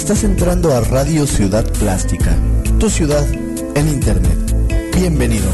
Estás entrando a Radio Ciudad Plástica, tu ciudad en Internet. Bienvenido.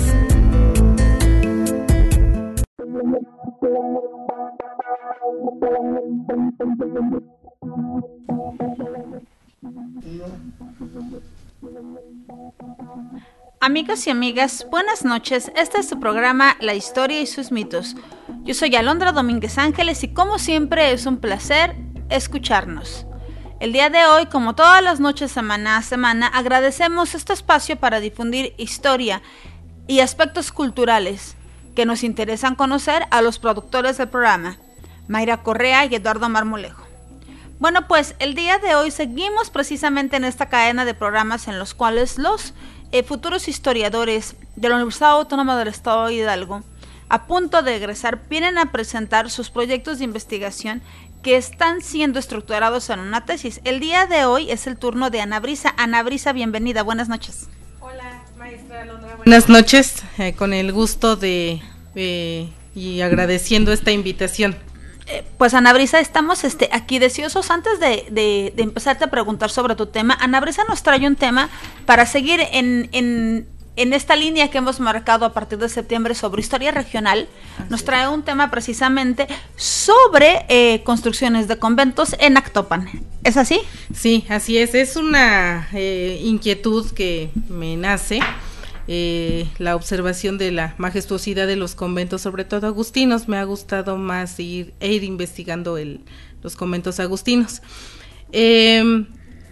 Amigas y amigas, buenas noches. Este es su programa La Historia y sus mitos. Yo soy Alondra Domínguez Ángeles y como siempre es un placer escucharnos. El día de hoy, como todas las noches semana a semana, agradecemos este espacio para difundir historia y aspectos culturales que nos interesan conocer a los productores del programa, Mayra Correa y Eduardo Marmolejo. Bueno, pues el día de hoy seguimos precisamente en esta cadena de programas en los cuales los futuros historiadores de la Universidad Autónoma del Estado de Hidalgo, a punto de egresar, vienen a presentar sus proyectos de investigación que están siendo estructurados en una tesis. El día de hoy es el turno de Ana Brisa. Ana Brisa, bienvenida, buenas noches. Hola, maestra Alondra. Buenas noches, con el gusto de y agradeciendo esta invitación. Pues Ana Brisa, estamos aquí deseosos. Antes de empezarte a preguntar sobre tu tema, Ana Brisa nos trae un tema para seguir en esta línea que hemos marcado a partir de septiembre sobre historia regional. Nos trae un tema precisamente sobre construcciones de conventos en Actopan. ¿Es así? Sí, así es. Es una inquietud que me nace. La observación de la majestuosidad de los conventos, sobre todo agustinos. Me ha gustado más ir investigando los conventos agustinos. En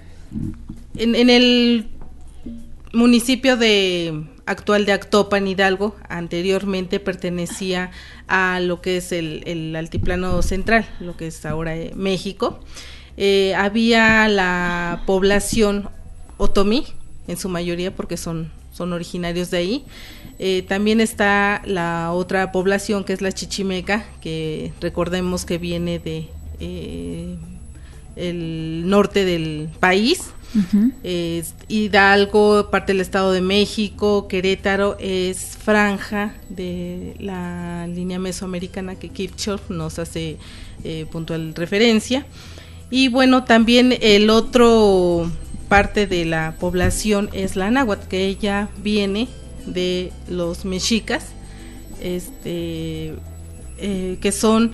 el municipio actual de Actopan, Hidalgo, anteriormente pertenecía a lo que es el altiplano central, lo que es ahora México. Había la población otomí, en su mayoría, porque son originarios de ahí. También está la otra población que es la chichimeca, que recordemos que viene de el norte del país. Uh-huh. Hidalgo, parte del Estado de México, Querétaro es franja de la línea mesoamericana que Kirchhoff nos hace puntual referencia. Y bueno, también el otro parte de la población es la náhuatl, que ella viene de los mexicas, que son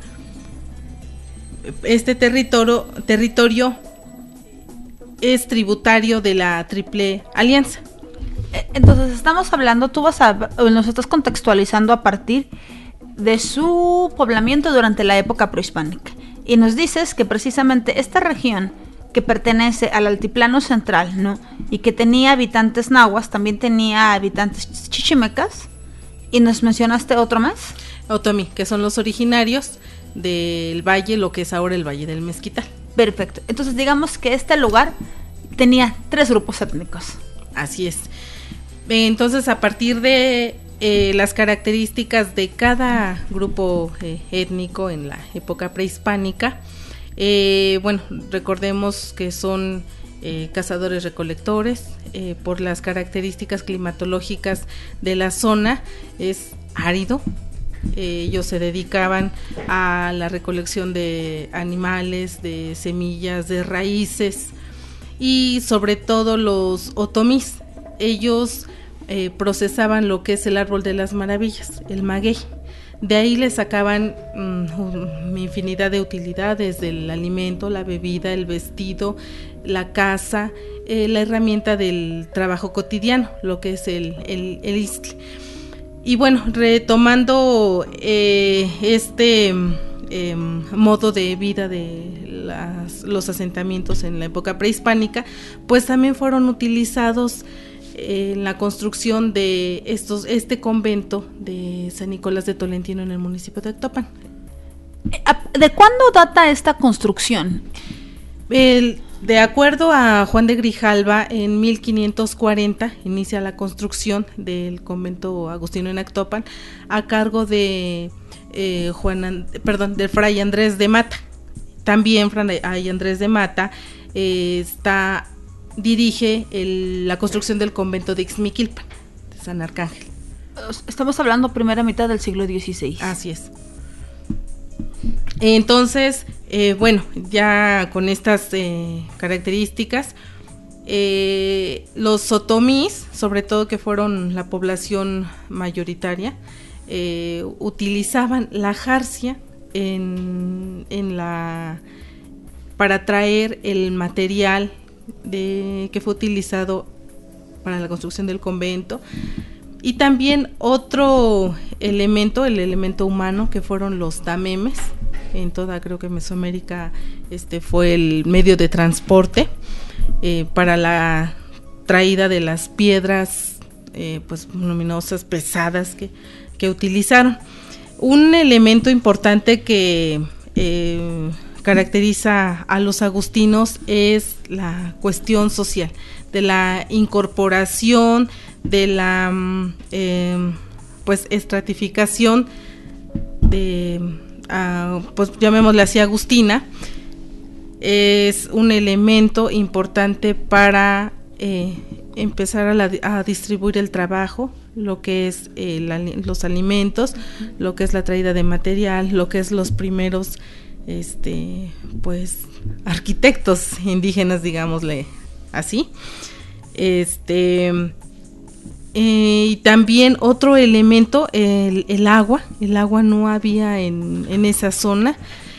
este territorio es tributario de la Triple Alianza. Entonces estamos hablando, nos estás contextualizando a partir de su poblamiento durante la época prehispánica, y nos dices que precisamente esta región que pertenece al altiplano central, ¿no? Y que tenía habitantes nahuas, también tenía habitantes chichimecas, y nos mencionaste otro más. Otomí, que son los originarios del valle, lo que es ahora el Valle del Mezquital. Perfecto, entonces digamos que este lugar tenía 3 grupos étnicos. Así es. Entonces, a partir de las características de cada grupo étnico en la época prehispánica, bueno, recordemos que son cazadores recolectores. Por las características climatológicas de la zona es árido. Ellos se dedicaban a la recolección de animales, de semillas, de raíces, y sobre todo los otomís, ellos procesaban lo que es el árbol de las maravillas, el maguey. De ahí le sacaban infinidad de utilidades, del alimento, la bebida, el vestido, la caza, la herramienta del trabajo cotidiano, lo que es el istle. Y bueno, retomando modo de vida de los asentamientos en la época prehispánica, pues también fueron utilizados en la construcción de este convento de San Nicolás de Tolentino en el municipio de Actopan. ¿De cuándo data esta construcción? De acuerdo a Juan de Grijalva, en 1540 inicia la construcción del convento agustino en Actopan a cargo de del fray Andrés de Mata. También fray Andrés de Mata dirige la construcción del convento de Ixmiquilpan, de San Arcángel. Estamos hablando primera mitad del siglo XVI. Así es. Entonces, Bueno, ya con estas características, los otomís, sobre todo que fueron la población mayoritaria, utilizaban la jarcia para traer el material que fue utilizado para la construcción del convento, y también otro elemento, el elemento humano, que fueron los damemes. En toda, creo que Mesoamérica fue el medio de transporte para la traída de las piedras pues luminosas, pesadas que utilizaron. Un elemento importante que caracteriza a los agustinos es la cuestión social, de la incorporación, de la pues estratificación de pues llamémosle así agustina. Es un elemento importante para empezar a distribuir el trabajo, lo que es los alimentos, lo que es la traída de material, lo que es los primeros pues arquitectos indígenas, digámosle así. Y también otro elemento, el agua. El agua no había en esa zona.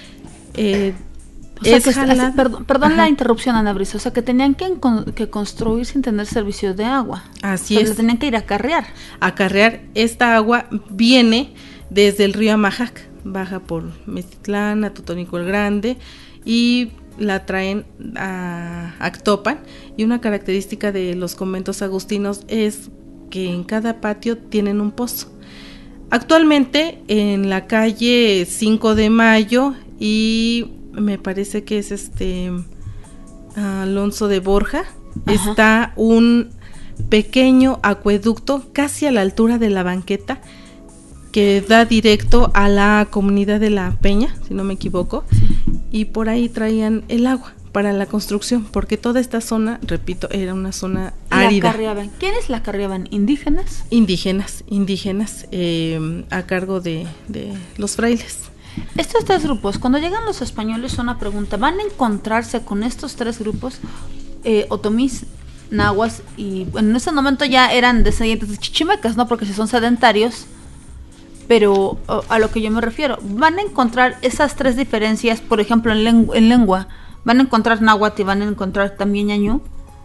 Perdón la interrupción, Ana Brisa. O sea, que tenían que construir sin tener servicio de agua. Así es. Tenían que ir a acarrear. Esta agua viene desde el río Amajac, baja por Meztitlán, a Totónico el Grande, y la traen a Actopan. Y una característica de los conventos agustinos es que en cada patio tienen un pozo. Actualmente en la calle 5 de Mayo y me parece que es Alonso de Borja, ajá, está un pequeño acueducto casi a la altura de la banqueta que da directo a la comunidad de La Peña, si no me equivoco, sí. Y por ahí traían el agua para la construcción, porque toda esta zona, repito, era una zona árida. ¿Quiénes la acarreaban? ¿Indígenas? Indígenas, a cargo de los frailes. Estos tres grupos, cuando llegan los españoles, una pregunta, ¿van a encontrarse con estos tres grupos, otomís, nahuas, y bueno, en ese momento ya eran descendientes de chichimecas, ¿no? Porque si son sedentarios, pero a lo que yo me refiero, ¿van a encontrar esas tres diferencias, por ejemplo, en lengua? ¿Van a encontrar náhuatl y van a encontrar también ñañú?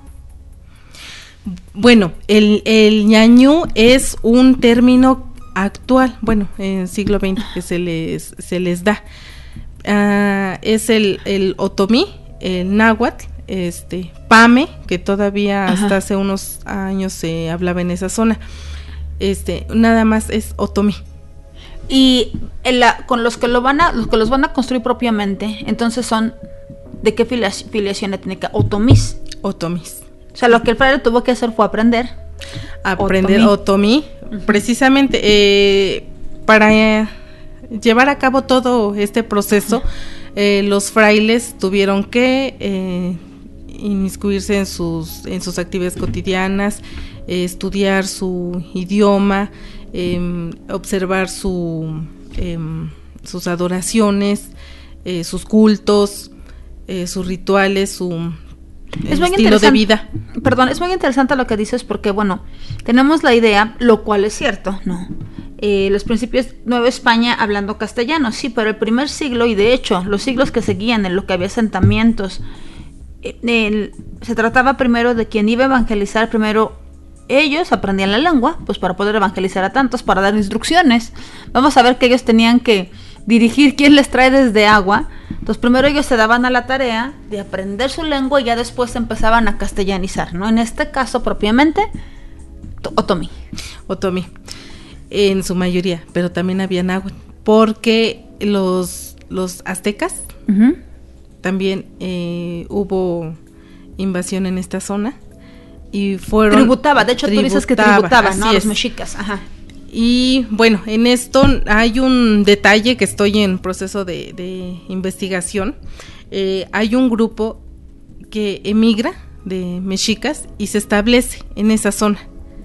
Bueno, el ñañú es un término actual, bueno, en el siglo XX que se les da. Es el otomí, el náhuatl, pame, que todavía ajá, hasta hace unos años se hablaba en esa zona. Nada más es otomí. Y con los que los van a construir propiamente, entonces son ¿de qué filiación étnica? Otomís. Otomís. O sea, lo que el fraile tuvo que hacer fue aprender otomí, uh-huh, precisamente para llevar a cabo todo este proceso. Los frailes tuvieron que inmiscuirse en sus actividades cotidianas, estudiar su idioma, observar sus adoraciones, sus cultos, sus rituales, su estilo de vida. Perdón, es muy interesante lo que dices porque, bueno, tenemos la idea, lo cual es cierto, ¿no? Los principios Nueva España hablando castellano, sí, pero el primer siglo, y de hecho los siglos que seguían en lo que había asentamientos, se trataba primero de quien iba a evangelizar. Primero ellos aprendían la lengua, pues para poder evangelizar a tantos, para dar instrucciones. Vamos a ver que ellos tenían que dirigir quién les trae desde agua. Entonces primero ellos se daban a la tarea de aprender su lengua y ya después empezaban a castellanizar, ¿no? En este caso propiamente otomí. Otomí, en su mayoría, pero también había náhuatl, porque los aztecas, uh-huh, también hubo invasión en esta zona y fueron... De hecho tú dices que tributaban, ¿no? Los mexicas, ajá. Y bueno, en esto hay un detalle que estoy en proceso de investigación. Hay un grupo que emigra de mexicas y se establece en esa zona.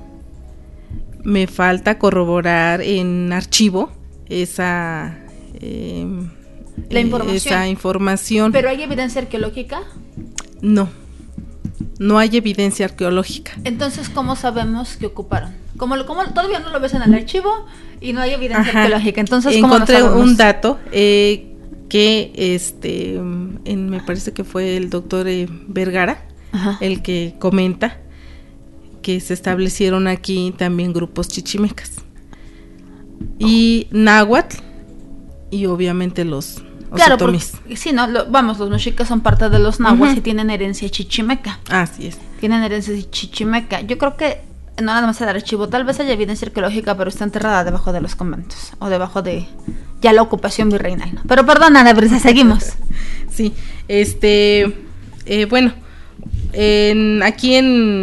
Me falta corroborar en archivo esa información. ¿Pero hay evidencia arqueológica? No hay evidencia arqueológica. Entonces, ¿cómo sabemos que ocuparon? ¿Cómo todavía no lo ves en el archivo y no hay evidencia arqueológica? Entonces, ¿cómo encontré lo sabemos? un dato que me parece que fue el doctor Vergara, el que comenta que se establecieron aquí también grupos chichimecas y náhuatl y obviamente los otomis. Porque, sí, no, los mexicas son parte de los náhuatl y tienen herencia chichimeca. Así es. Tienen herencia chichimeca. Yo creo que no nada más el archivo, tal vez haya evidencia arqueológica, pero está enterrada debajo de los conventos o debajo de ya la ocupación virreinal, ¿no? Pero perdona, Ana Brisa, seguimos. Sí, bueno, aquí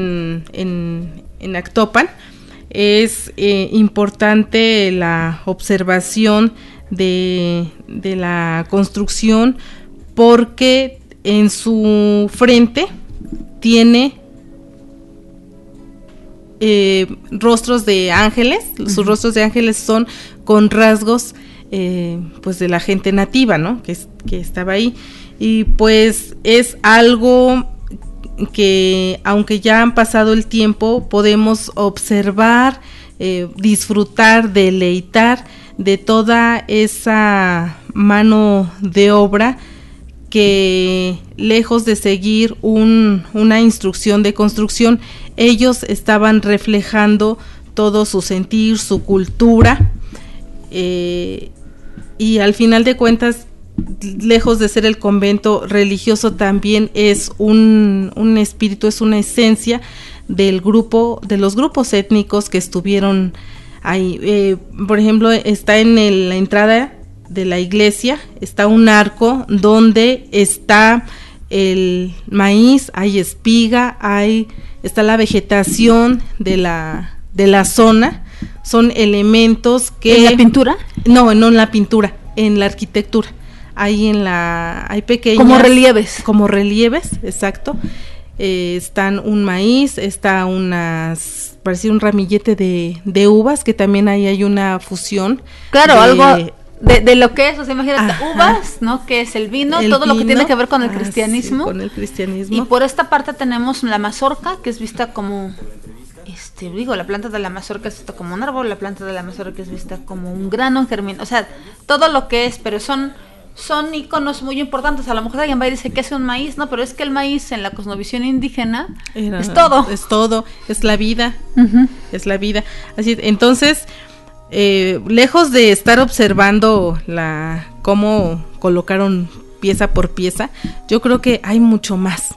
en Actopan es importante la observación de la construcción porque en su frente tiene rostros de ángeles. Sus rostros de ángeles son con rasgos pues de la gente nativa, ¿no? Que estaba ahí, y pues es algo que aunque ya han pasado el tiempo podemos observar, disfrutar, deleitar de toda esa mano de obra que lejos de seguir una instrucción de construcción, ellos estaban reflejando todo su sentir, su cultura, y al final de cuentas, lejos de ser el convento religioso, también es un espíritu, es una esencia de los grupos étnicos que estuvieron ahí. Por ejemplo, está en la entrada de la iglesia, está un arco donde está el maíz, hay espiga, está la vegetación de la zona. Son elementos que... ¿En la pintura? No en la pintura, en la arquitectura. Hay pequeñas... Como relieves, exacto. Están un maíz, está parecía un ramillete de uvas, que también ahí hay una fusión. Claro, algo de lo que es, o sea, imagínate, uvas, ¿no? Que es el vino, todo lo que tiene que ver con el cristianismo. Sí, con el cristianismo. Y por esta parte tenemos la mazorca, que es vista como... la planta de la mazorca es vista como un árbol, la planta de la mazorca es vista como un grano en germen, o sea, todo lo que es, pero son iconos muy importantes. A lo mejor alguien va y dice que es un maíz, no, pero es que el maíz en la cosmovisión indígena es todo. Es todo, es la vida, es la vida. Así, entonces, lejos de estar observando cómo colocaron pieza por pieza, yo creo que hay mucho más.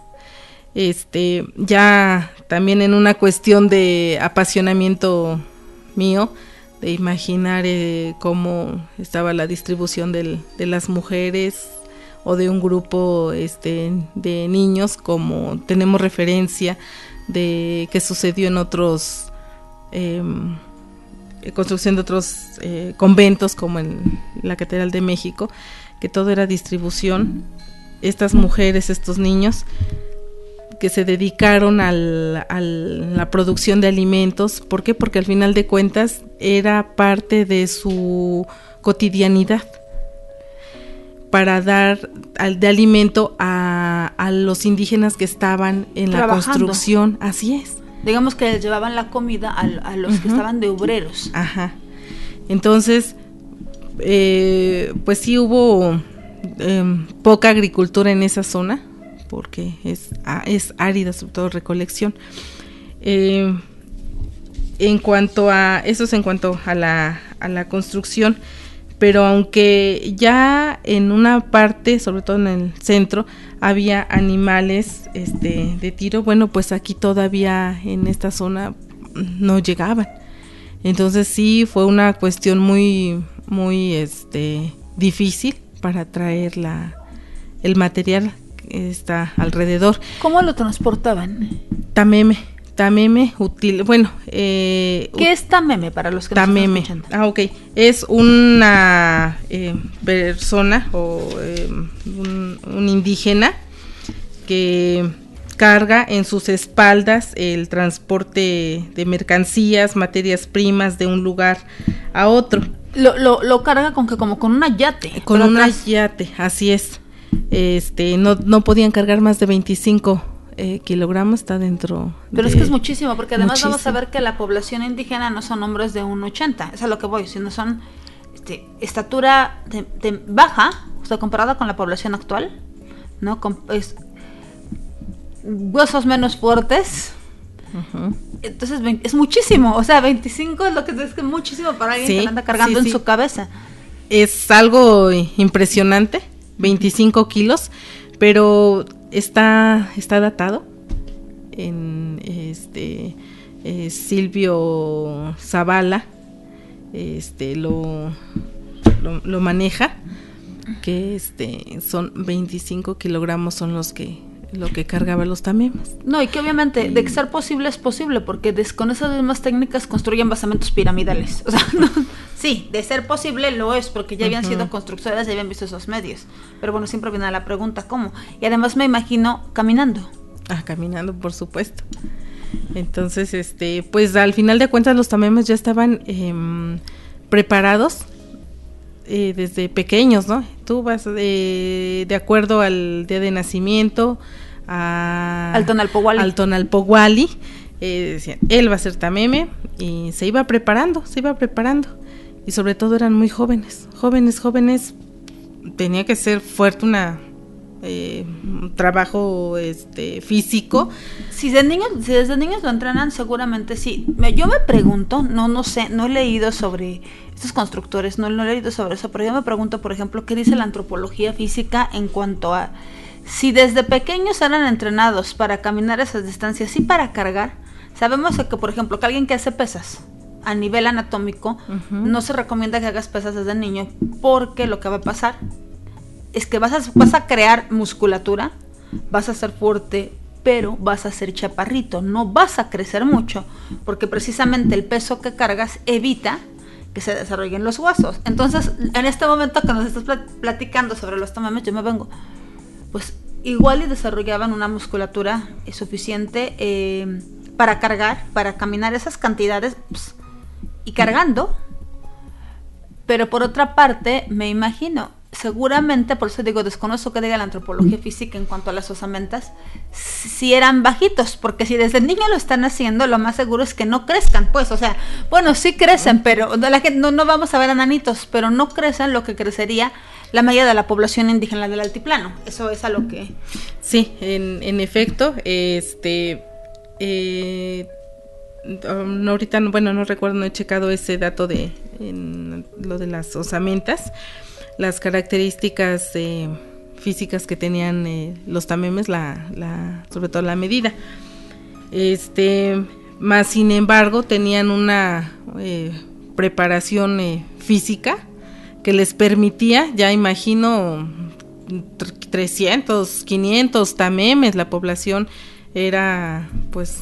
Ya también en una cuestión de apasionamiento mío, de imaginar cómo estaba la distribución de las mujeres o de un grupo de niños, como tenemos referencia de que sucedió en otros construcción de otros conventos, como en la Catedral de México, que todo era distribución. Estas mujeres, estos niños que se dedicaron a la producción de alimentos. ¿Por qué? Porque al final de cuentas era parte de su cotidianidad, para dar de alimento a los indígenas que estaban en la construcción. Así es. Digamos que les llevaban la comida a los que estaban de obreros. Ajá. Entonces, pues sí hubo poca agricultura en esa zona, porque es árida, sobre todo recolección. En cuanto a la construcción, pero aunque ya en una parte, sobre todo en el centro, había animales de tiro, bueno, pues aquí todavía en esta zona no llegaban. Entonces sí fue una cuestión muy difícil para traer el material que está alrededor. ¿Cómo lo transportaban? Tameme útil, bueno. ¿Qué es tameme para los que tameme? No están escuchando? Ok, es una persona o un indígena que carga en sus espaldas el transporte de mercancías, materias primas de un lugar a otro. Lo carga como con una yate. Con una yate, así es. No podían cargar más de 25 kilogramos, está dentro. Pero es que es muchísimo, porque además vamos a ver que la población indígena no son hombres de 1.80, es a lo que voy, sino son estatura de baja, o sea, comparada con la población actual, ¿no? Huesos menos fuertes. Uh-huh. Entonces es muchísimo, o sea, 25 es lo que es muchísimo para alguien que anda cargando en su cabeza. Es algo impresionante, 25 kilos, pero está datado en Silvio Zavala lo maneja, que son 25 kilogramos son lo que cargaba los tamemes. No, y que obviamente de ser posible es posible, porque con esas mismas técnicas construyen basamentos piramidales. O sea, no, sí, de ser posible lo es, porque ya habían sido constructoras, ya habían visto esos medios. Pero bueno, siempre viene la pregunta, ¿cómo? Y además me imagino caminando. Caminando, por supuesto. Entonces, pues al final de cuentas los tamemes ya estaban preparados desde pequeños, ¿no? Tú vas de acuerdo al día de nacimiento al Tonalpohualli, decían, él va a ser tameme, y se iba preparando, y sobre todo eran muy jóvenes, tenía que ser fuerte, un trabajo físico. Si desde niños lo entrenan, seguramente sí. Yo me pregunto, no sé, no he leído sobre estos constructores, no he leído sobre eso, pero yo me pregunto, por ejemplo, ¿qué dice la antropología física en cuanto a si desde pequeños eran entrenados para caminar esas distancias y para cargar? Sabemos que, por ejemplo, que alguien que hace pesas a nivel anatómico, no se recomienda que hagas pesas desde niño, porque lo que va a pasar es que vas a crear musculatura, vas a ser fuerte, pero vas a ser chaparrito, no vas a crecer mucho, porque precisamente el peso que cargas evita que se desarrollen los huesos. Entonces, en este momento que nos estás platicando sobre los tamemes, yo me vengo, pues igual y desarrollaban una musculatura suficiente para cargar, para caminar esas cantidades, pues, y cargando. Pero por otra parte, me imagino, seguramente, por eso digo, desconozco que diga la antropología física en cuanto a las osamentas, si eran bajitos, porque si desde niño lo están haciendo, lo más seguro es que no crezcan, pues, o sea, bueno, sí crecen, pero no vamos a ver enanitos, pero no crecen lo que crecería la mayoría de la población indígena del altiplano. Eso es a lo que... Sí, en efecto, ahorita, no recuerdo, no he checado ese dato en lo de las osamentas, las características físicas que tenían los tamemes, sobre todo la medida. Más sin embargo, tenían una preparación física que les permitía, ya imagino, 300, 500 tamemes. La población era pues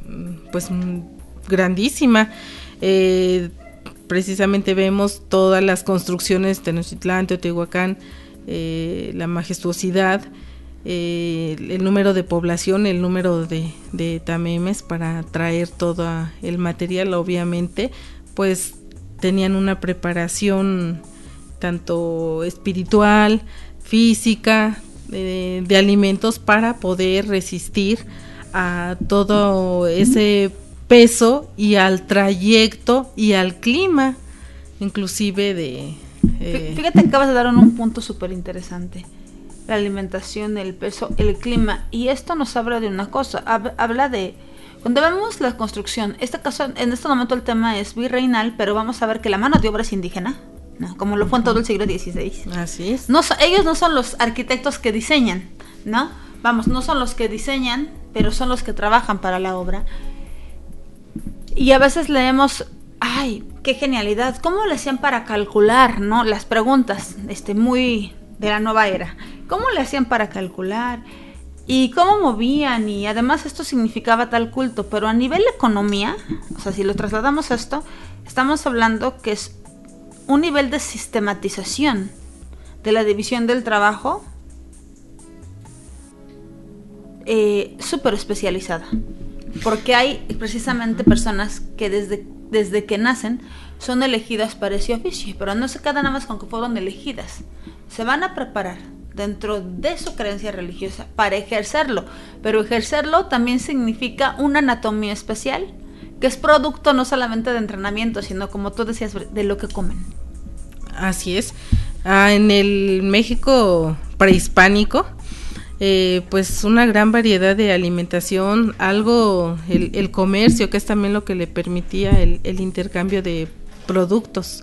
grandísima. Precisamente vemos todas las construcciones de Tenochtitlán, Teotihuacán, la majestuosidad, el número de población, el número de tamemes para traer todo el material. Obviamente, pues tenían una preparación tanto espiritual, física, de alimentos para poder resistir a todo ese peso y al trayecto y al clima, inclusive Fíjate que acabas de dar un punto súper interesante. La alimentación, el peso, el clima. Y esto nos habla de una cosa. Habla de... Cuando vemos la construcción, en este momento el tema es virreinal, pero vamos a ver que la mano de obra es indígena, ¿no? Como lo fue en todo el siglo XVI. Así es. Ellos no son los arquitectos que diseñan, ¿no? No son los que diseñan, pero son los que trabajan para la obra. Y a veces leemos, ¡ay, qué genialidad! ¿Cómo le hacían para calcular, no? Las preguntas, muy de la nueva era. ¿Cómo le hacían para calcular? ¿Y cómo movían? Y además esto significaba tal culto. Pero a nivel de economía, o sea, si lo trasladamos a esto, estamos hablando que es un nivel de sistematización de la división del trabajo súper especializada. Porque hay precisamente personas que desde que nacen son elegidas para ese oficio, pero no se quedan nada más con que fueron elegidas, se van a preparar dentro de su creencia religiosa para ejercerlo, pero ejercerlo también significa una anatomía especial, que es producto no solamente de entrenamiento, sino como tú decías, de lo que comen. Así es. En el México prehispánico, pues una gran variedad de alimentación, algo, el comercio, que es también lo que le permitía el intercambio de productos.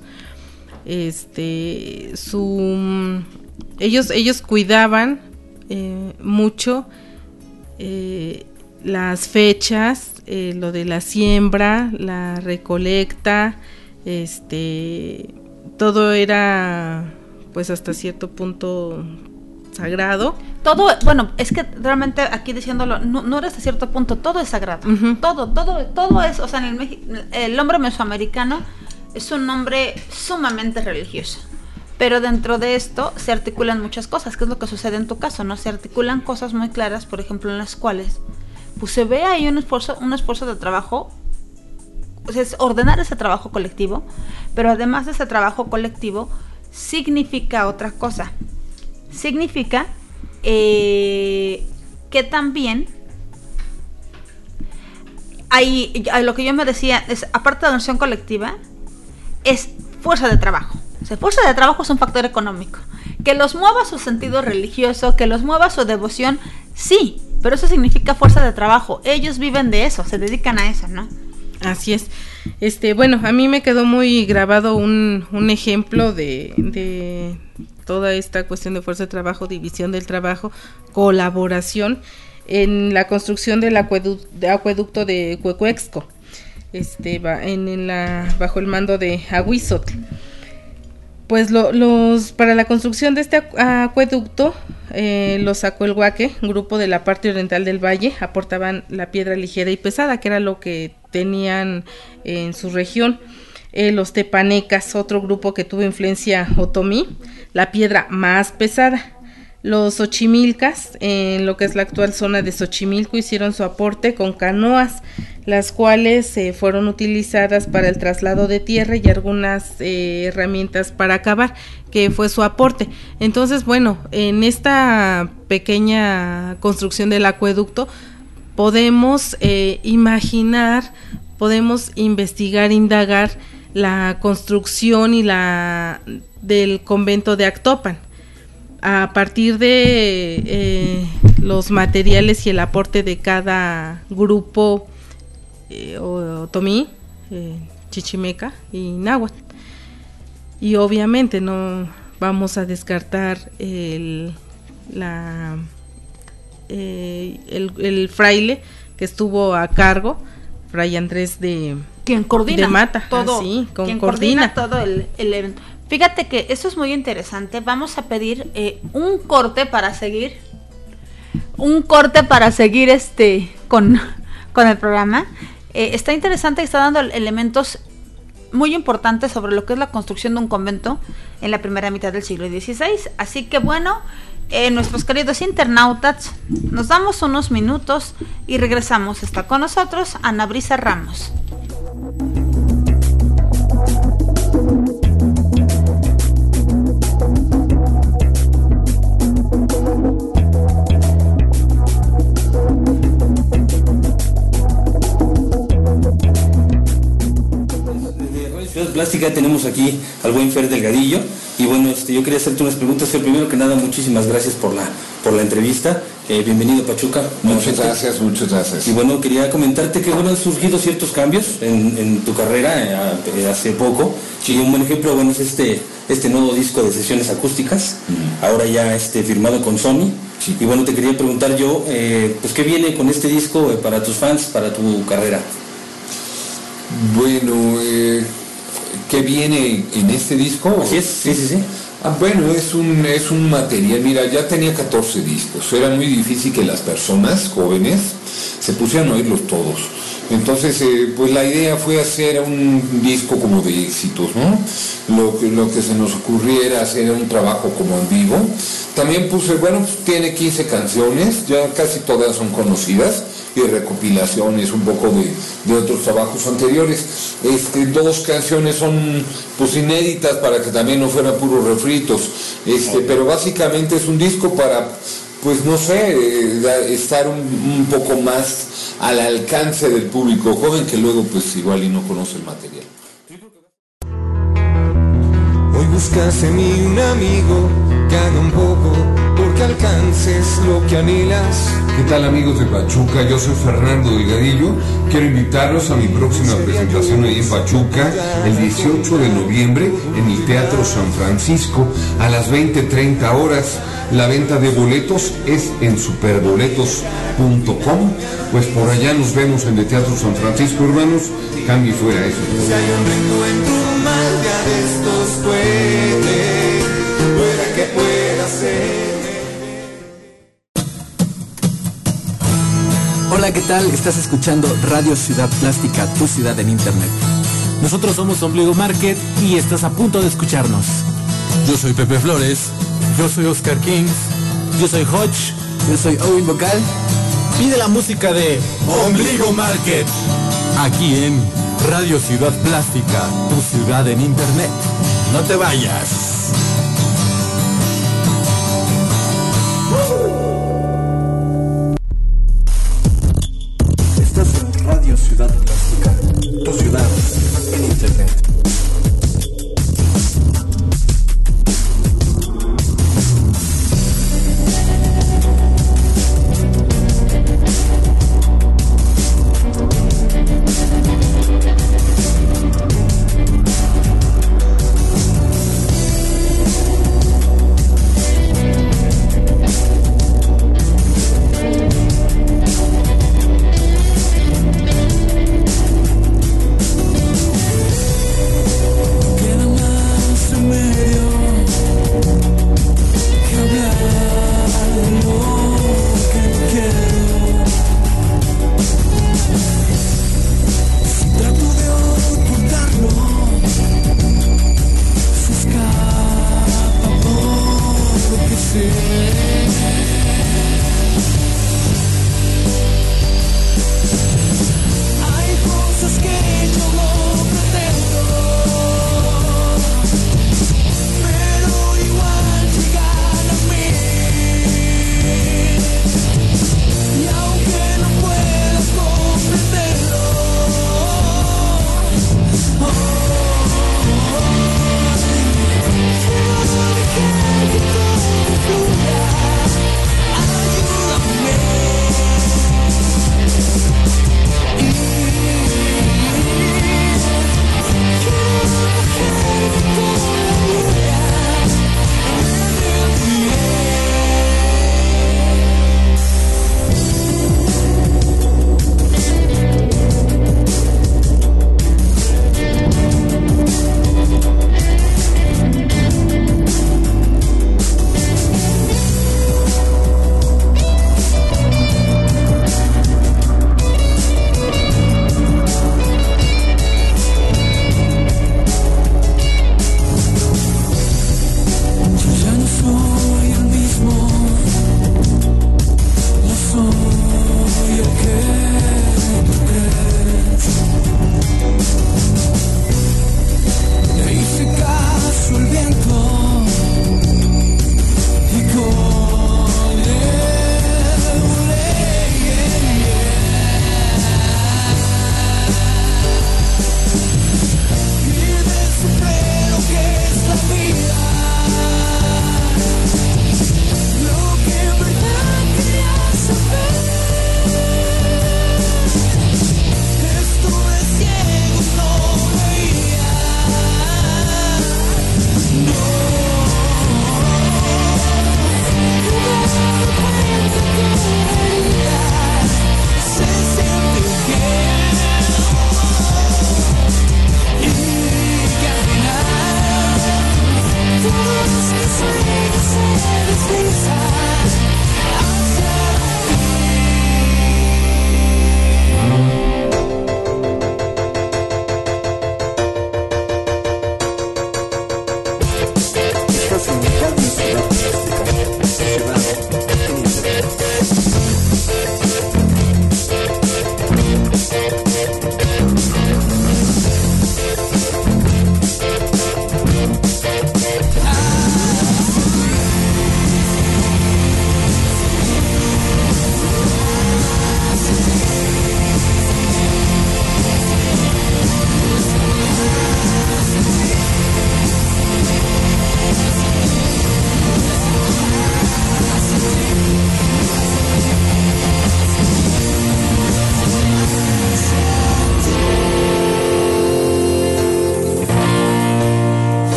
Ellos cuidaban mucho las fechas, lo de la siembra, la recolecta, todo era pues hasta cierto punto sagrado. Todo, bueno, es que realmente aquí diciéndolo, no era hasta cierto punto, todo es sagrado. Uh-huh. Todo es, o sea, el hombre mesoamericano es un hombre sumamente religioso. Pero dentro de esto se articulan muchas cosas, que es lo que sucede en tu caso, ¿no? Se articulan cosas muy claras, por ejemplo, en las cuales pues se ve ahí un esfuerzo de trabajo, o sea, es ordenar ese trabajo colectivo, pero además de ese trabajo colectivo significa otra cosa. Significa que también hay lo que yo me decía, es, aparte de la noción colectiva, es fuerza de trabajo. O sea, fuerza de trabajo es un factor económico. Que los mueva su sentido religioso, que los mueva su devoción, sí, pero eso significa fuerza de trabajo. Ellos viven de eso, se dedican a eso, ¿no? Así es. Bueno, a mí me quedó muy grabado un ejemplo de toda esta cuestión de fuerza de trabajo, división del trabajo, colaboración en la construcción del acueducto de Cuecuexco, bajo el mando de Ahuizotl. Pues para la construcción de este acueducto, los Acuelhuaque, grupo de la parte oriental del valle, aportaban la piedra ligera y pesada, que era lo que tenían en su región. Los tepanecas, otro grupo que tuvo influencia otomí, la piedra más pesada. Los xochimilcas, en lo que es la actual zona de Xochimilco, hicieron su aporte con canoas, las cuales fueron utilizadas para el traslado de tierra y algunas herramientas para cavar, que fue su aporte. Entonces, bueno, en esta pequeña construcción del acueducto podemos imaginar, podemos investigar, indagar la construcción y del convento de Actopan. A partir de los materiales y el aporte de cada grupo otomí, chichimeca y náhuatl. Y obviamente no vamos a descartar el fraile que estuvo a cargo, Fray Andrés de Mata, todo, quien coordina todo el evento. Fíjate que eso es muy interesante. Vamos a pedir un corte para seguir con el programa. Está interesante y está dando elementos muy importantes sobre lo que es la construcción de un convento en la primera mitad del siglo XVI. Así que bueno, nuestros queridos internautas, nos damos unos minutos y regresamos. Está con nosotros Ana Brisa Ramos. Plástica, tenemos aquí al buen Fer Delgadillo y bueno, yo quería hacerte unas preguntas. Fer, primero que nada, muchísimas gracias por la entrevista. Bienvenido, Pachuca. Muchas gracias. Y bueno, quería comentarte que bueno, han surgido ciertos cambios en tu carrera hace poco. Sí. Y un buen ejemplo, bueno, es este nuevo disco de sesiones acústicas, ahora ya firmado con Sony. Sí. Y bueno, te quería preguntar yo, pues, ¿qué viene con este disco para tus fans, para tu carrera? Bueno, ¿qué viene en este disco? Así es, sí. Bueno, es un material, mira, ya tenía 14 discos, era muy difícil que las personas jóvenes se pusieran a oírlos todos. Entonces, pues la idea fue hacer un disco como de éxitos, ¿no? Lo que se nos ocurriera hacer un trabajo como en vivo. También puse, bueno, pues tiene 15 canciones, ya casi todas son conocidas, y recopilaciones un poco de otros trabajos anteriores. 2 canciones son pues inéditas para que también no fueran puros refritos, pero básicamente es un disco para, pues no sé, estar un poco más al alcance del público joven que luego pues igual y no conoce el material. Hoy buscas en mí un amigo que haga un poco porque alcances lo que anhelas. ¿Qué tal, amigos de Pachuca? Yo soy Fernando Delgadillo. Quiero invitarlos a mi próxima presentación ahí en Pachuca el 18 de noviembre en el Teatro San Francisco a las 20:30 horas. La venta de boletos es en superboletos.com. Pues por allá nos vemos en el Teatro San Francisco, hermanos. Cambio fuera eso. Si hay un reencuentro, un mal día de estos puede que pueda ser. Hola, ¿qué tal? Estás escuchando Radio Ciudad Plástica, tu ciudad en internet. Nosotros somos Ombligo Market y estás a punto de escucharnos. Yo soy Pepe Flores. Yo soy Oscar Kings. Yo soy Hodge. Yo soy Owen Vocal. Pide la música de Ombligo Market. aquí en Radio Ciudad Plástica, tu ciudad en internet. No te vayas. Estás en Radio Ciudad Plástica, tu ciudad en internet.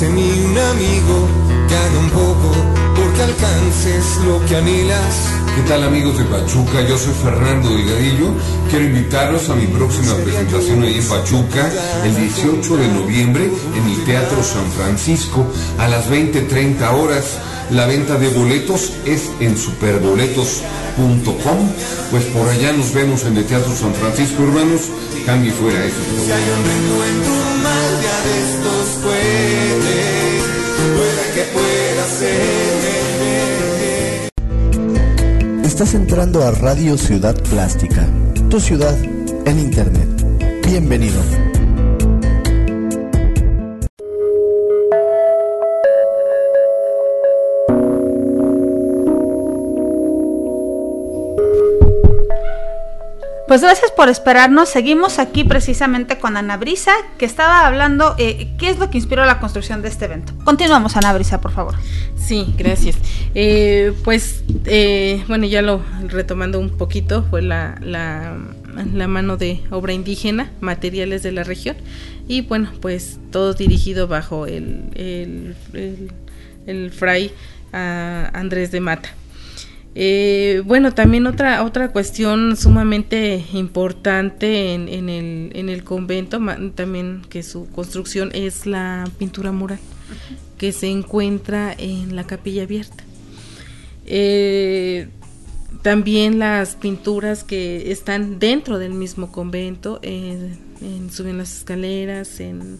buscas en mí un amigo que haga un poco porque alcances lo que anhelas. ¿Qué tal, amigos de Pachuca? Yo soy Fernando Delgadillo. Quiero invitarlos a mi próxima presentación ahí en Pachuca, el 18 de noviembre, en el Teatro San Francisco, a las 20:30 horas. La venta de boletos es en superboletos.com. Pues por allá nos vemos en el Teatro San Francisco, hermanos. Cambie fuera eso. Si hay un ritmo en tu mal, día de estos puede que pueda ser. Estás entrando a Radio Ciudad Plástica, tu ciudad en Internet. Bienvenido. Pues gracias por esperarnos. Seguimos aquí precisamente con Ana Brisa, que estaba hablando qué es lo que inspiró la construcción de este evento. Continuamos, Ana Brisa, por favor. Sí, gracias. Bueno, ya lo retomando un poquito, fue la mano de obra indígena, materiales de la región, y bueno, pues todo dirigido bajo el fray Andrés de Mata. Bueno, también otra cuestión sumamente importante en el convento, también que su construcción es la pintura mural, que se encuentra en la capilla abierta. También las pinturas que están dentro del mismo convento, suben las escaleras,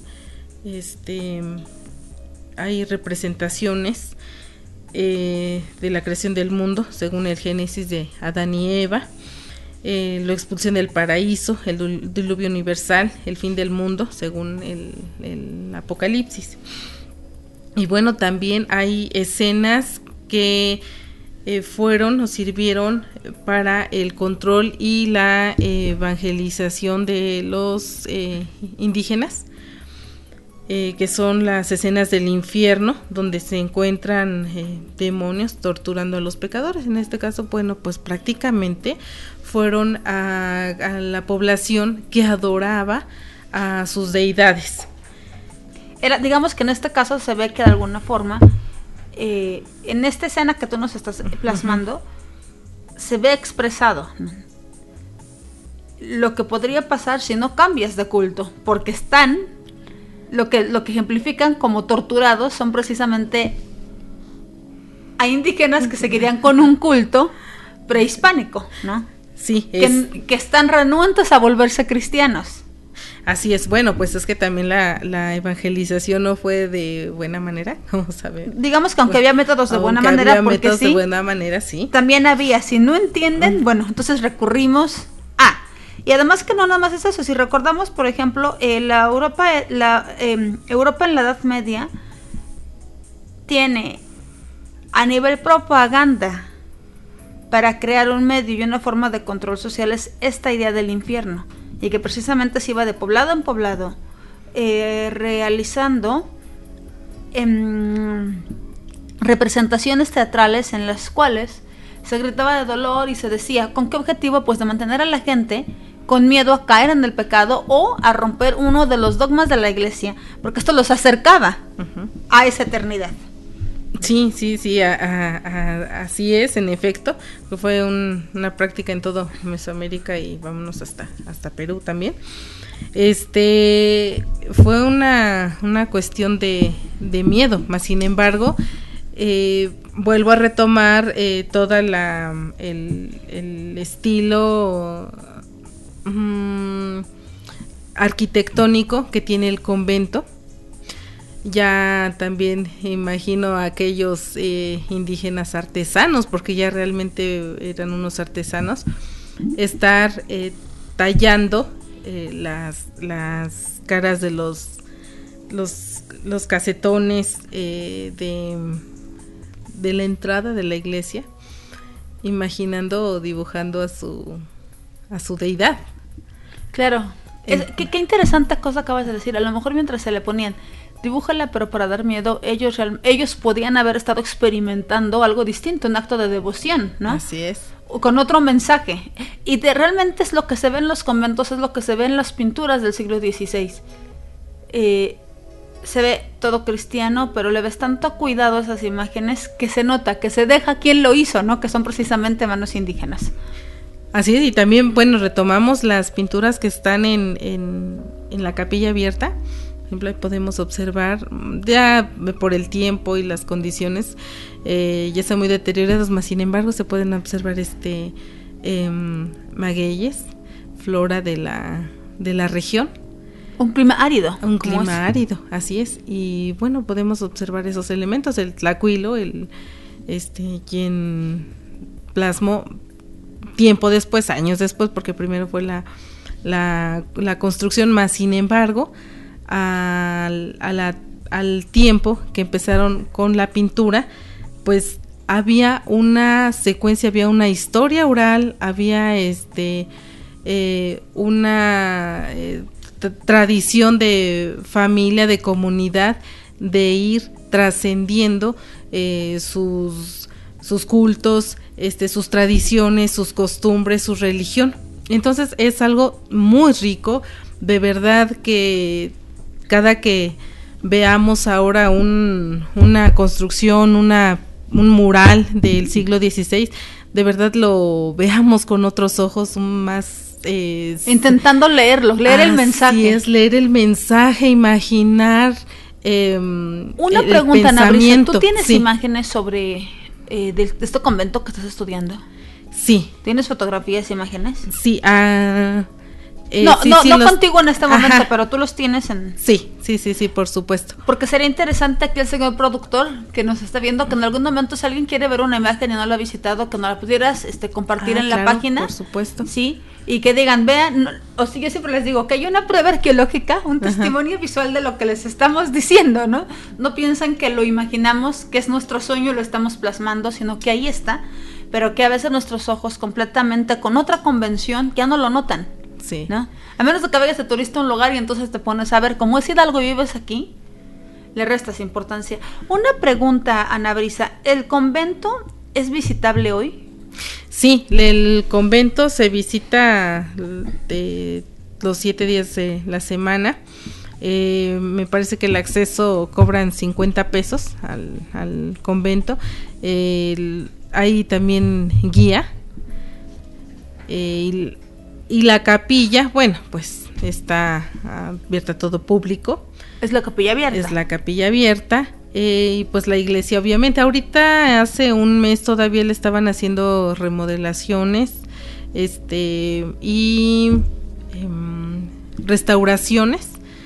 hay representaciones de la creación del mundo según el Génesis de Adán y Eva, la expulsión del paraíso, el diluvio universal, el fin del mundo según el Apocalipsis. Y bueno, también hay escenas que fueron o sirvieron para el control y la evangelización de los indígenas, que son las escenas del infierno, donde se encuentran demonios torturando a los pecadores. En este caso, bueno, pues prácticamente fueron a la población que adoraba a sus deidades. Digamos que en este caso se ve que de alguna forma, en esta escena que tú nos estás plasmando, se ve expresado lo que podría pasar si no cambias de culto, porque están... Lo que ejemplifican como torturados son precisamente a indígenas que seguirían con un culto prehispánico, ¿no? Sí. Que están renuentes a volverse cristianos. Así es. Bueno, pues es que también la evangelización no fue de buena manera, vamos a ver. Digamos que aunque había métodos de buena manera, había porque métodos sí, de buena manera, sí. También había, si no entienden, bueno, entonces recurrimos a... Y además que no nada más es eso, si recordamos, por ejemplo, la Europa en la Edad Media tiene a nivel propaganda para crear un medio y una forma de control social es esta idea del infierno, y que precisamente se iba de poblado en poblado realizando representaciones teatrales en las cuales se gritaba de dolor y se decía, ¿con qué objetivo? Pues de mantener a la gente con miedo a caer en el pecado o a romper uno de los dogmas de la iglesia, porque esto los acercaba a esa eternidad. Sí, así es, en efecto, fue una práctica en todo Mesoamérica y vámonos hasta Perú también. Fue una cuestión de miedo, más sin embargo, vuelvo a retomar toda el estilo arquitectónico que tiene el convento. Ya también imagino a aquellos indígenas artesanos, porque ya realmente eran unos artesanos, estar tallando las caras de los casetones de la entrada de la iglesia, imaginando o dibujando a su deidad. Claro. Qué interesante cosa acabas de decir. A lo mejor mientras se le ponían dibújala, pero para dar miedo, ellos podían haber estado experimentando algo distinto, un acto de devoción, ¿no? Así es. Con otro mensaje. Y realmente es lo que se ve en los conventos, es lo que se ve en las pinturas del siglo XVI. se ve todo cristiano, pero le ves tanto cuidado a esas imágenes que se nota, que se deja quién lo hizo, ¿no? Que son precisamente manos indígenas. Así es, y también, bueno, retomamos las pinturas que están en la capilla abierta. Por ejemplo, ahí podemos observar, ya por el tiempo y las condiciones, ya están muy deterioradas, mas sin embargo se pueden observar magueyes, flora de la región. Un clima árido. Un clima árido, así es. Y bueno, podemos observar esos elementos, el tlacuilo, quien plasmó tiempo después, años después, porque primero fue la construcción, más sin embargo, al tiempo que empezaron con la pintura, pues había una secuencia, había una historia oral, había una tradición de familia, de comunidad, de ir trascendiendo sus cultos, sus tradiciones, sus costumbres, su religión. Entonces es algo muy rico, de verdad que cada que veamos ahora una construcción, un mural del siglo XVI, de verdad lo veamos con otros ojos, más intentando leer el mensaje. Así es, leer el mensaje, imaginar una pregunta, Ana Brisa, ¿tú tienes imágenes sobre de este convento que estás estudiando? Sí. ¿Tienes fotografías, imágenes? Sí, no contigo en este momento, ajá, pero tú los tienes en... Sí, por supuesto. Porque sería interesante aquí el señor productor que nos está viendo, que en algún momento si alguien quiere ver una imagen y no la ha visitado, que nos la pudieras compartir en la página. Por supuesto. Sí, y que digan, vean, o sea, yo siempre les digo que hay una prueba arqueológica, un testimonio visual de lo que les estamos diciendo, ¿no? No piensan que lo imaginamos, que es nuestro sueño y lo estamos plasmando, sino que ahí está, pero que a veces nuestros ojos completamente con otra convención ya no lo notan. Sí. ¿No? A menos de que vayas de turista a un lugar y entonces te pones a ver, como es Hidalgo y vives aquí, le restas importancia. Una pregunta, Ana Brisa, ¿el convento es visitable hoy? Sí, el convento se visita los 7 días de la semana. Me parece que el acceso cobran 50 pesos al convento. Hay también guía. Y la capilla, bueno, pues está abierta a todo público. ¿Es la capilla abierta? Es la capilla abierta. Y pues la iglesia, obviamente, ahorita hace un mes todavía le estaban haciendo remodelaciones y restauraciones.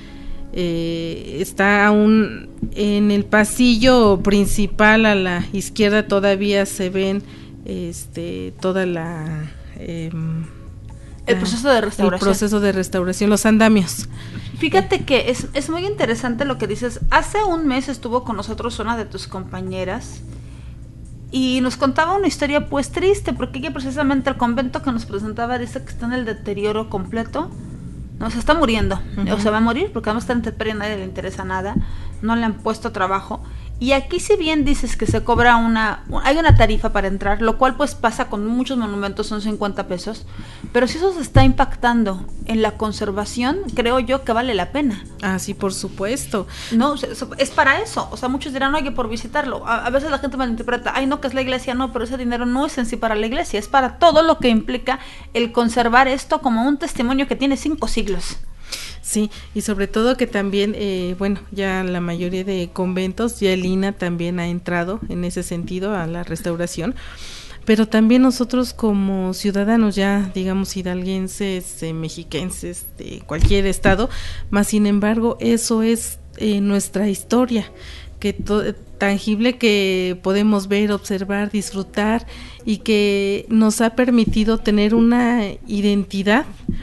Está aún en el pasillo principal a la izquierda, todavía se ven toda la... el proceso de restauración. El proceso de restauración, los andamios. Fíjate que es muy interesante lo que dices. Hace un mes estuvo con nosotros una de tus compañeras y nos contaba una historia pues triste, porque ella precisamente el convento que nos presentaba dice que está en el deterioro completo. No, se está muriendo, o se va a morir, porque además está en intemperie, a nadie le interesa nada, no le han puesto trabajo. Y aquí, si bien dices que se cobra hay una tarifa para entrar, lo cual pues pasa con muchos monumentos, son 50 pesos, pero si eso se está impactando en la conservación, creo yo que vale la pena. Ah, sí, por supuesto. No, es para eso, o sea, muchos dirán, oye, por visitarlo, a veces la gente malinterpreta, ay, no, que es la iglesia, no, pero ese dinero no es en sí para la iglesia, es para todo lo que implica el conservar esto como un testimonio que tiene 5 siglos. Sí, y sobre todo que también, bueno, ya la mayoría de conventos, ya el INAH también ha entrado en ese sentido a la restauración, pero también nosotros como ciudadanos ya, digamos, hidalguenses, mexiquenses, de cualquier estado, más sin embargo, eso es nuestra historia, que tangible, que podemos ver, observar, disfrutar, y que nos ha permitido tener una identidad,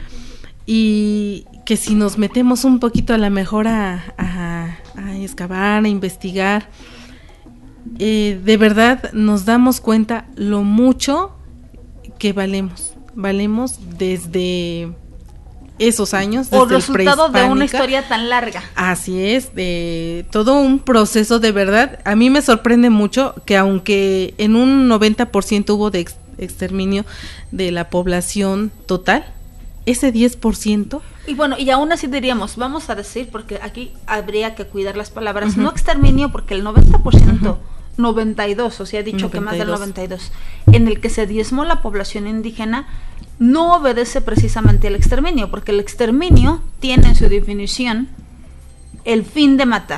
y que si nos metemos un poquito a la mejor a excavar, a investigar, de verdad nos damos cuenta lo mucho que valemos desde esos años, desde el resultado de una historia tan larga. Así es, de todo un proceso. De verdad, a mí me sorprende mucho que aunque en un 90% hubo de exterminio de la población total, ese 10%. Y bueno, y aún así diríamos, vamos a decir, porque aquí habría que cuidar las palabras, no exterminio, porque el 90%, 92, o sea, he dicho 92. Que más del 92, en el que se diezmó la población indígena, no obedece precisamente al exterminio, porque el exterminio tiene en su definición el fin de matar.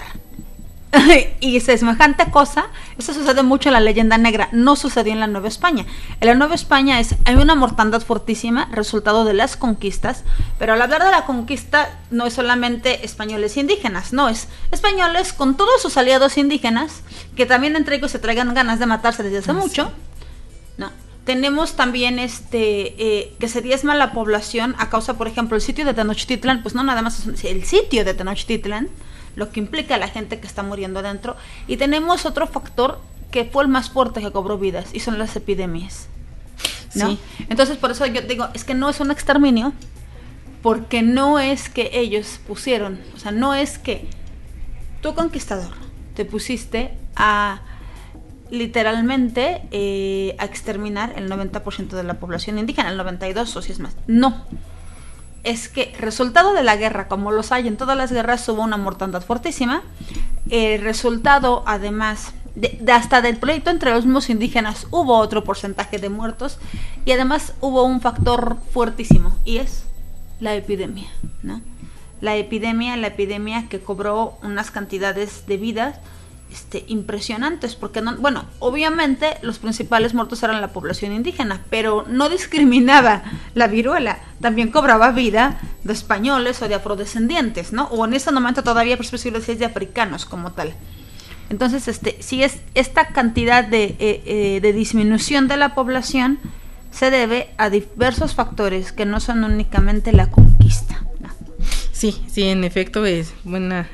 Y semejante cosa, eso sucede mucho en la leyenda negra, no sucedió en la Nueva España. En la Nueva España hay una mortandad fortísima, resultado de las conquistas, pero al hablar de la conquista no es solamente españoles indígenas, no, es españoles con todos sus aliados indígenas, que también entre ellos se traigan ganas de matarse desde hace mucho, ¿no? Tenemos también que se diezma la población a causa, por ejemplo, el sitio de Tenochtitlan, pues no nada más el sitio de Tenochtitlan, lo que implica a la gente que está muriendo adentro. Y tenemos otro factor que fue el más fuerte que cobró vidas, y son las epidemias, ¿no? Sí. Entonces, por eso yo digo, es que no es un exterminio, porque no es que ellos pusieron, o sea, no es que tú, conquistador, te pusiste a literalmente a exterminar el 90% de la población indígena, el 92% o si es más. No. Es que resultado de la guerra, como los hay en todas las guerras, hubo una mortandad fortísima. Resultado, además, hasta del proyecto entre los mismos indígenas, hubo otro porcentaje de muertos. Y además hubo un factor fuertísimo, y es la epidemia, ¿no? La epidemia que cobró unas cantidades de vidas impresionantes, porque no, bueno, obviamente los principales muertos eran la población indígena, pero no discriminaba la viruela, también cobraba vida de españoles o de afrodescendientes, ¿no? O en ese momento todavía, pues posible decir, de africanos como tal. Entonces, sí, es esta cantidad de disminución de la población se debe a diversos factores que no son únicamente la conquista, ¿no? Sí, en efecto es buena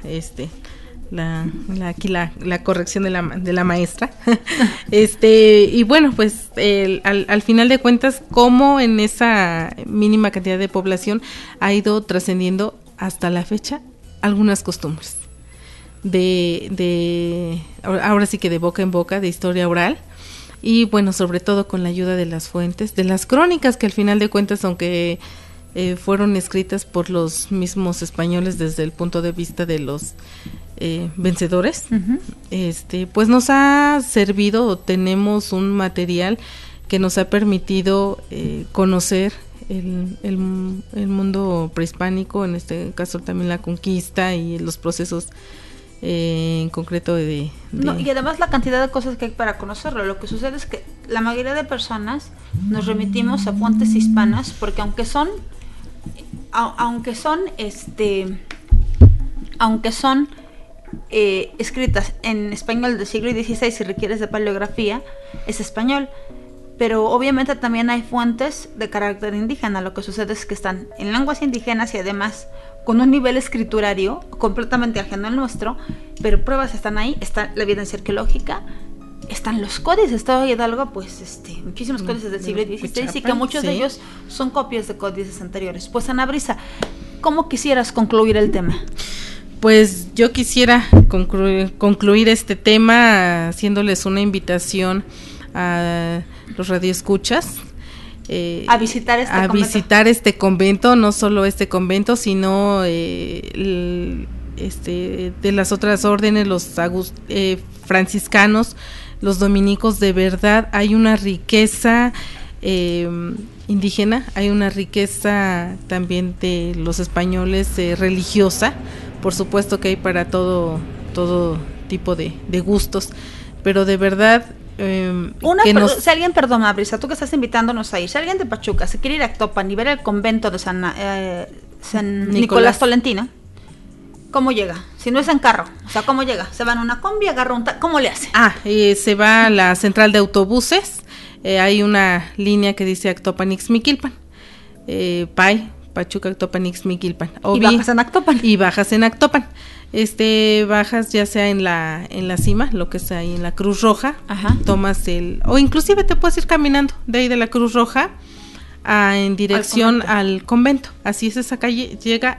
la corrección de la maestra. Y bueno, pues al final de cuentas, cómo en esa mínima cantidad de población ha ido trascendiendo hasta la fecha algunas costumbres ahora sí que de boca en boca, de historia oral, y bueno, sobre todo con la ayuda de las fuentes, de las crónicas, que al final de cuentas, aunque fueron escritas por los mismos españoles desde el punto de vista de los vencedores, pues nos ha servido, tenemos un material que nos ha permitido conocer el mundo prehispánico, en este caso también la conquista y los procesos en concreto No, y además la cantidad de cosas que hay para conocerlo. Lo que sucede es que la mayoría de personas nos remitimos a fuentes hispanas, porque aunque son escritas en español del siglo XVI, si requieres de paleografía, es español, pero obviamente también hay fuentes de carácter indígena. Lo que sucede es que están en lenguas indígenas y además con un nivel escriturario completamente ajeno al nuestro, pero pruebas están ahí, está la evidencia arqueológica, están los códices. Estado Hidalgo, pues muchísimos códices del siglo XVI, y que muchos de ellos son copias de códices anteriores. Pues Ana Brisa, ¿cómo quisieras concluir el tema? Pues yo quisiera concluir este tema haciéndoles una invitación a los radioescuchas a visitar este convento, no solo este convento, sino de las otras órdenes, los franciscanos, los dominicos. De verdad hay una riqueza indígena, hay una riqueza también de los españoles religiosa. Por supuesto que hay para todo tipo de gustos, pero de verdad si alguien, perdona Brisa, tú que estás invitándonos a ir, si alguien de Pachuca se quiere ir a Actopan y ver el convento de San Nicolás Tolentino, ¿cómo llega? Si no es en carro, o sea, ¿cómo llega? ¿Se va en una combi, agarra cómo le hace? Se va a la central de autobuses, hay una línea que dice Actopan Ixmiquilpan, Pachuca, Actopan, Ixmiquilpan. Y bajas en Actopan. Bajas ya sea en la cima, lo que es ahí en la Cruz Roja. Ajá. Tomas o inclusive te puedes ir caminando de ahí de la Cruz Roja en dirección al convento. Así es, esa calle llega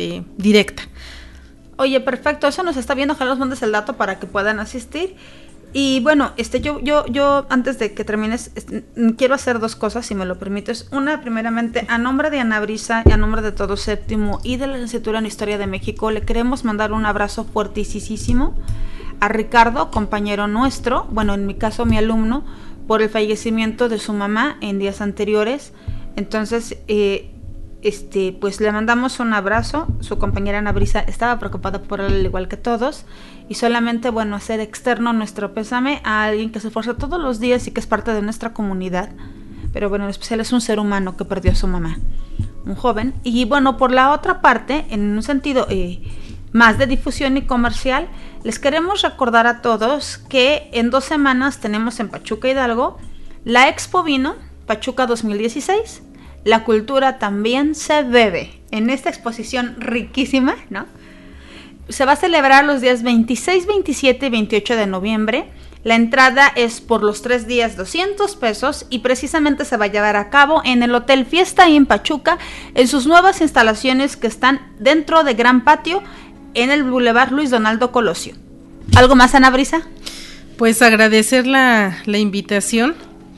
directa. Oye, perfecto, eso nos está viendo, ojalá nos mandes el dato para que puedan asistir. Y bueno, yo antes de que termines, quiero hacer dos cosas, si me lo permites. Una, primeramente, a nombre de Ana Brisa y a nombre de todo Séptimo y de la licenciatura en Historia de México, le queremos mandar un abrazo fuertísimo a Ricardo, compañero nuestro, bueno, en mi caso mi alumno, por el fallecimiento de su mamá en días anteriores. Entonces, pues le mandamos un abrazo. Su compañera Ana Brisa estaba preocupada por él, al igual que todos, y solamente, bueno, hacer externo nuestro pésame a alguien que se esfuerza todos los días y que es parte de nuestra comunidad, pero bueno, en especial es un ser humano que perdió a su mamá, un joven. Y bueno, por la otra parte, en un sentido más de difusión y comercial, les queremos recordar a todos que en 2 semanas tenemos en Pachuca, Hidalgo, la Expo Vino Pachuca 2016. La cultura también se bebe. En esta exposición riquísima, ¿no? Se va a celebrar los días 26, 27 y 28 de noviembre. La entrada es por los 3 días 200 pesos y precisamente se va a llevar a cabo en el Hotel Fiesta ahí en Pachuca, en sus nuevas instalaciones que están dentro de Gran Patio en el Boulevard Luis Donaldo Colosio. ¿Algo más, Ana Brisa? Pues agradecer la invitación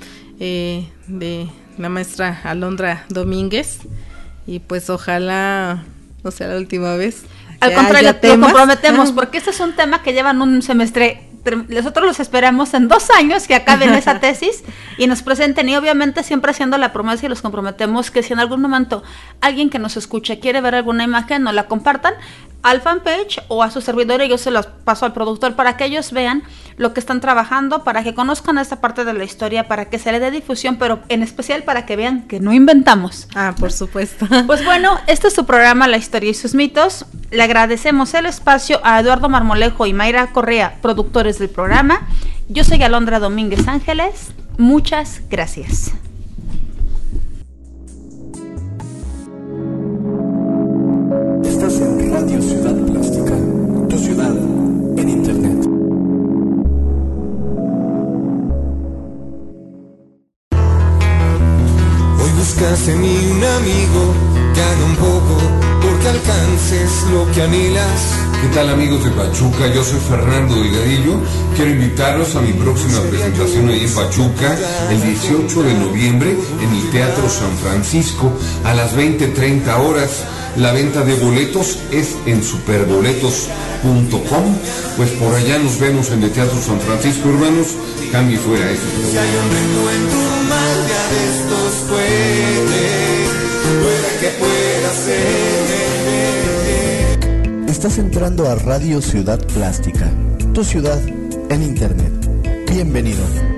de la maestra Alondra Domínguez, y pues ojalá no sea la última vez. Al contrario, lo comprometemos, porque este es un tema que llevan un semestre. Nosotros los esperamos en 2 años que acaben esa tesis y nos presenten, y obviamente siempre haciendo la promesa, y los comprometemos que si en algún momento alguien que nos escuche quiere ver alguna imagen, nos la compartan al fanpage o a su servidor, y yo se los paso al productor para que ellos vean lo que están trabajando, para que conozcan esta parte de la historia, para que se le dé difusión, pero en especial para que vean que no inventamos. Por supuesto. Pues bueno, este es su programa La Historia y sus Mitos. Le agradecemos el espacio a Eduardo Marmolejo y Mayra Correa, productores del programa. Yo soy Alondra Domínguez Ángeles. Muchas gracias. Estás en Radio Ciudad Plástica, tu ciudad en Internet. Hoy buscas en mí un amigo que haga un poco porque alcances lo que anhelas. ¿Qué tal, amigos de Pachuca? Yo soy Fernando Delgadillo. Quiero invitarlos a mi próxima presentación ahí en Pachuca, el 18 de noviembre, en el Teatro San Francisco, a las 20:30 horas. La venta de boletos es en superboletos.com. Pues por allá nos vemos en el Teatro San Francisco, hermanos. Cambie fuera eso. Si hay un reto en tu mal, ya de estos puede que pueda ser. Estás entrando a Radio Ciudad Plástica, tu ciudad en Internet. Bienvenido.